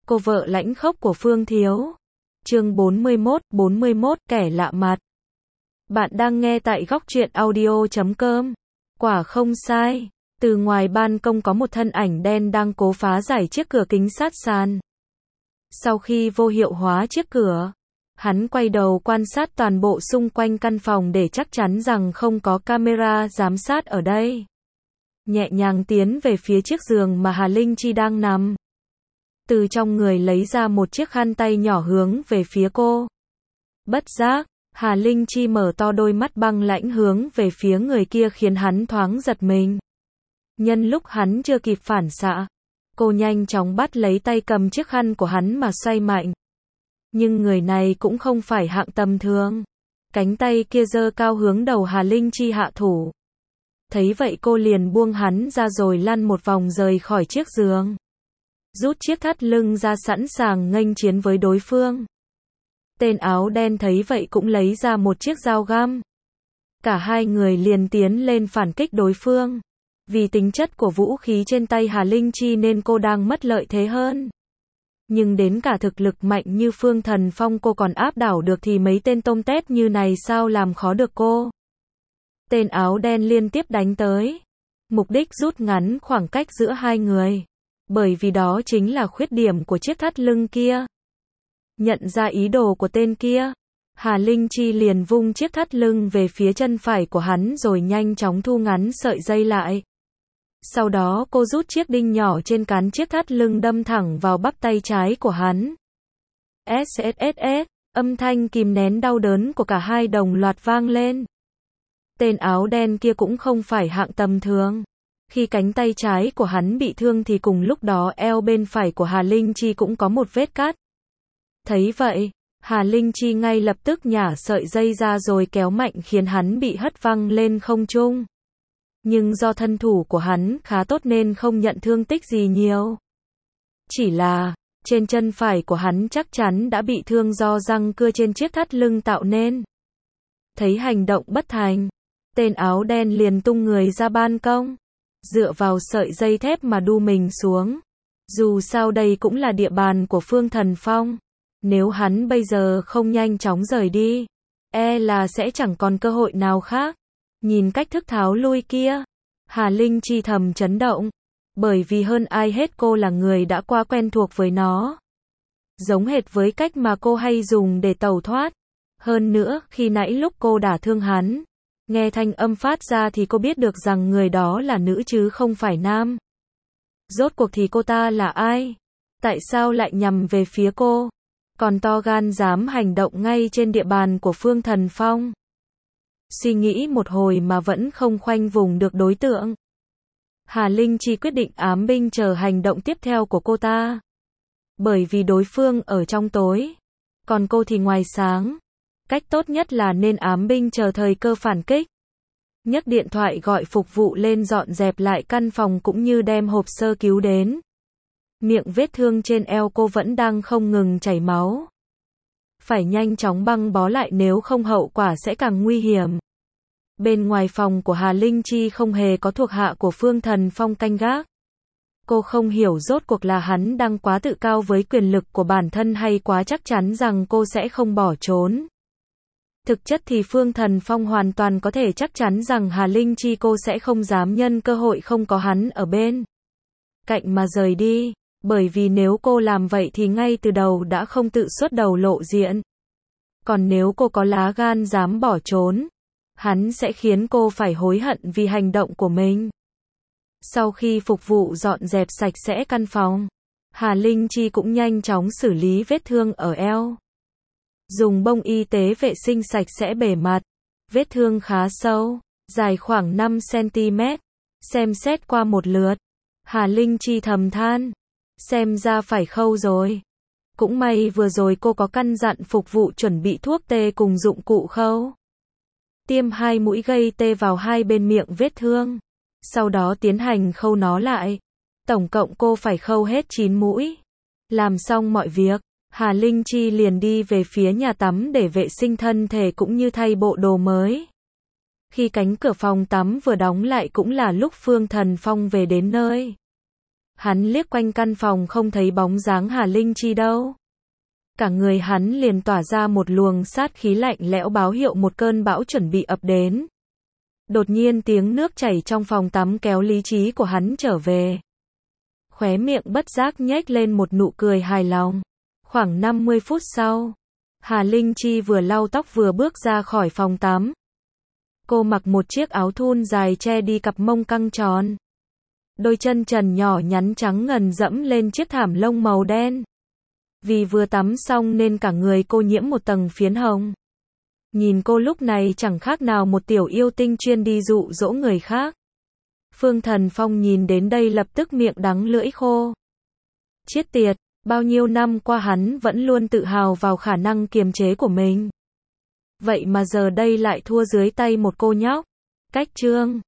Cô vợ lãnh khốc của Phương Thiếu. Chương 41, kẻ lạ mặt. Bạn đang nghe tại góc truyện audio.com. Quả không sai. Từ ngoài ban công có một thân ảnh đen đang cố phá giải chiếc cửa kính sát sàn. Sau khi vô hiệu hóa chiếc cửa, hắn quay đầu quan sát toàn bộ xung quanh căn phòng để chắc chắn rằng không có camera giám sát ở đây. Nhẹ nhàng tiến về phía chiếc giường mà Hà Linh Chi đang nằm. Từ trong người lấy ra một chiếc khăn tay nhỏ hướng về phía cô. Bất giác, Hà Linh Chi mở to đôi mắt băng lãnh hướng về phía người kia khiến hắn thoáng giật mình. Nhân lúc hắn chưa kịp phản xạ, cô nhanh chóng bắt lấy tay cầm chiếc khăn của hắn mà xoay mạnh. Nhưng người này cũng không phải hạng tầm thường. Cánh tay kia giơ cao hướng đầu Hà Linh Chi hạ thủ. Thấy vậy cô liền buông hắn ra rồi lăn một vòng rời khỏi chiếc giường. Rút chiếc thắt lưng ra sẵn sàng nghênh chiến với đối phương. Tên áo đen thấy vậy cũng lấy ra một chiếc dao găm. Cả hai người liền tiến lên phản kích đối phương. Vì tính chất của vũ khí trên tay Hà Linh Chi nên cô đang mất lợi thế hơn. Nhưng đến cả thực lực mạnh như Phương Thần Phong cô còn áp đảo được thì mấy tên tôm tép như này sao làm khó được cô. Tên áo đen liên tiếp đánh tới. Mục đích rút ngắn khoảng cách giữa hai người. Bởi vì đó chính là khuyết điểm của chiếc thắt lưng kia. Nhận ra ý đồ của tên kia, Hà Linh Chi liền vung chiếc thắt lưng về phía chân phải của hắn rồi nhanh chóng thu ngắn sợi dây lại. Sau đó cô rút chiếc đinh nhỏ trên cán chiếc thắt lưng đâm thẳng vào bắp tay trái của hắn. SSSS, âm thanh kìm nén đau đớn của cả hai đồng loạt vang lên. Tên áo đen kia cũng không phải hạng tầm thường. Khi cánh tay trái của hắn bị thương thì cùng lúc đó eo bên phải của Hà Linh Chi cũng có một vết cắt. Thấy vậy, Hà Linh Chi ngay lập tức nhả sợi dây ra rồi kéo mạnh khiến hắn bị hất văng lên không trung. Nhưng do thân thủ của hắn khá tốt nên không nhận thương tích gì nhiều. Chỉ là, trên chân phải của hắn chắc chắn đã bị thương do răng cưa trên chiếc thắt lưng tạo nên. Thấy hành động bất thành, tên áo đen liền tung người ra ban công. Dựa vào sợi dây thép mà đu mình xuống. Dù sao đây cũng là địa bàn của Phương Thần Phong. Nếu hắn bây giờ không nhanh chóng rời đi, e là sẽ chẳng còn cơ hội nào khác. Nhìn cách thức tháo lui kia, Hà Linh Chi thầm chấn động. Bởi vì hơn ai hết cô là người đã quá quen thuộc với nó. Giống hệt với cách mà cô hay dùng để tẩu thoát. Hơn nữa, khi nãy lúc cô đả thương hắn, nghe thanh âm phát ra thì cô biết được rằng người đó là nữ chứ không phải nam. Rốt cuộc thì cô ta là ai? Tại sao lại nhằm về phía cô? Còn to gan dám hành động ngay trên địa bàn của Phương Thần Phong. Suy nghĩ một hồi mà vẫn không khoanh vùng được đối tượng. Hà Linh Chi quyết định ám binh chờ hành động tiếp theo của cô ta. Bởi vì đối phương ở trong tối, còn cô thì ngoài sáng. Cách tốt nhất là nên ám binh chờ thời cơ phản kích. Nhấc điện thoại gọi phục vụ lên dọn dẹp lại căn phòng cũng như đem hộp sơ cứu đến. Miệng vết thương trên eo cô vẫn đang không ngừng chảy máu. Phải nhanh chóng băng bó lại nếu không hậu quả sẽ càng nguy hiểm. Bên ngoài phòng của Hà Linh Chi không hề có thuộc hạ của Phương Thần Phong canh gác. Cô không hiểu rốt cuộc là hắn đang quá tự cao với quyền lực của bản thân hay quá chắc chắn rằng cô sẽ không bỏ trốn. Thực chất thì Phương Thần Phong hoàn toàn có thể chắc chắn rằng Hà Linh Chi cô sẽ không dám nhân cơ hội không có hắn ở bên cạnh mà rời đi, bởi vì nếu cô làm vậy thì ngay từ đầu đã không tự xuất đầu lộ diện. Còn nếu cô có lá gan dám bỏ trốn, hắn sẽ khiến cô phải hối hận vì hành động của mình. Sau khi phục vụ dọn dẹp sạch sẽ căn phòng, Hà Linh Chi cũng nhanh chóng xử lý vết thương ở eo. Dùng bông y tế vệ sinh sạch sẽ bề mặt. Vết thương khá sâu, dài khoảng 5 cm. Xem xét qua một lượt, Hà Linh Chi thầm than. Xem ra phải khâu rồi. Cũng may vừa rồi cô có căn dặn phục vụ chuẩn bị thuốc tê cùng dụng cụ khâu. Tiêm 2 mũi gây tê vào hai bên miệng vết thương. Sau đó tiến hành khâu nó lại. Tổng cộng cô phải khâu hết 9 mũi. Làm xong mọi việc, Hà Linh Chi liền đi về phía nhà tắm để vệ sinh thân thể cũng như thay bộ đồ mới. Khi cánh cửa phòng tắm vừa đóng lại cũng là lúc Phương Thần Phong về đến nơi. Hắn liếc quanh căn phòng không thấy bóng dáng Hà Linh Chi đâu. Cả người hắn liền tỏa ra một luồng sát khí lạnh lẽo báo hiệu một cơn bão chuẩn bị ập đến. Đột nhiên tiếng nước chảy trong phòng tắm kéo lý trí của hắn trở về. Khóe miệng bất giác nhếch lên một nụ cười hài lòng. Khoảng 50 phút sau, Hà Linh Chi vừa lau tóc vừa bước ra khỏi phòng tắm. Cô mặc một chiếc áo thun dài che đi cặp mông căng tròn. Đôi chân trần nhỏ nhắn trắng ngần dẫm lên chiếc thảm lông màu đen. Vì vừa tắm xong nên cả người cô nhiễm một tầng phiến hồng. Nhìn cô lúc này chẳng khác nào một tiểu yêu tinh chuyên đi dụ dỗ người khác. Phương Thần Phong nhìn đến đây lập tức miệng đắng lưỡi khô. Chết tiệt, bao nhiêu năm qua hắn vẫn luôn tự hào vào khả năng kiềm chế của mình. Vậy mà giờ đây lại thua dưới tay một cô nhóc. Cách chương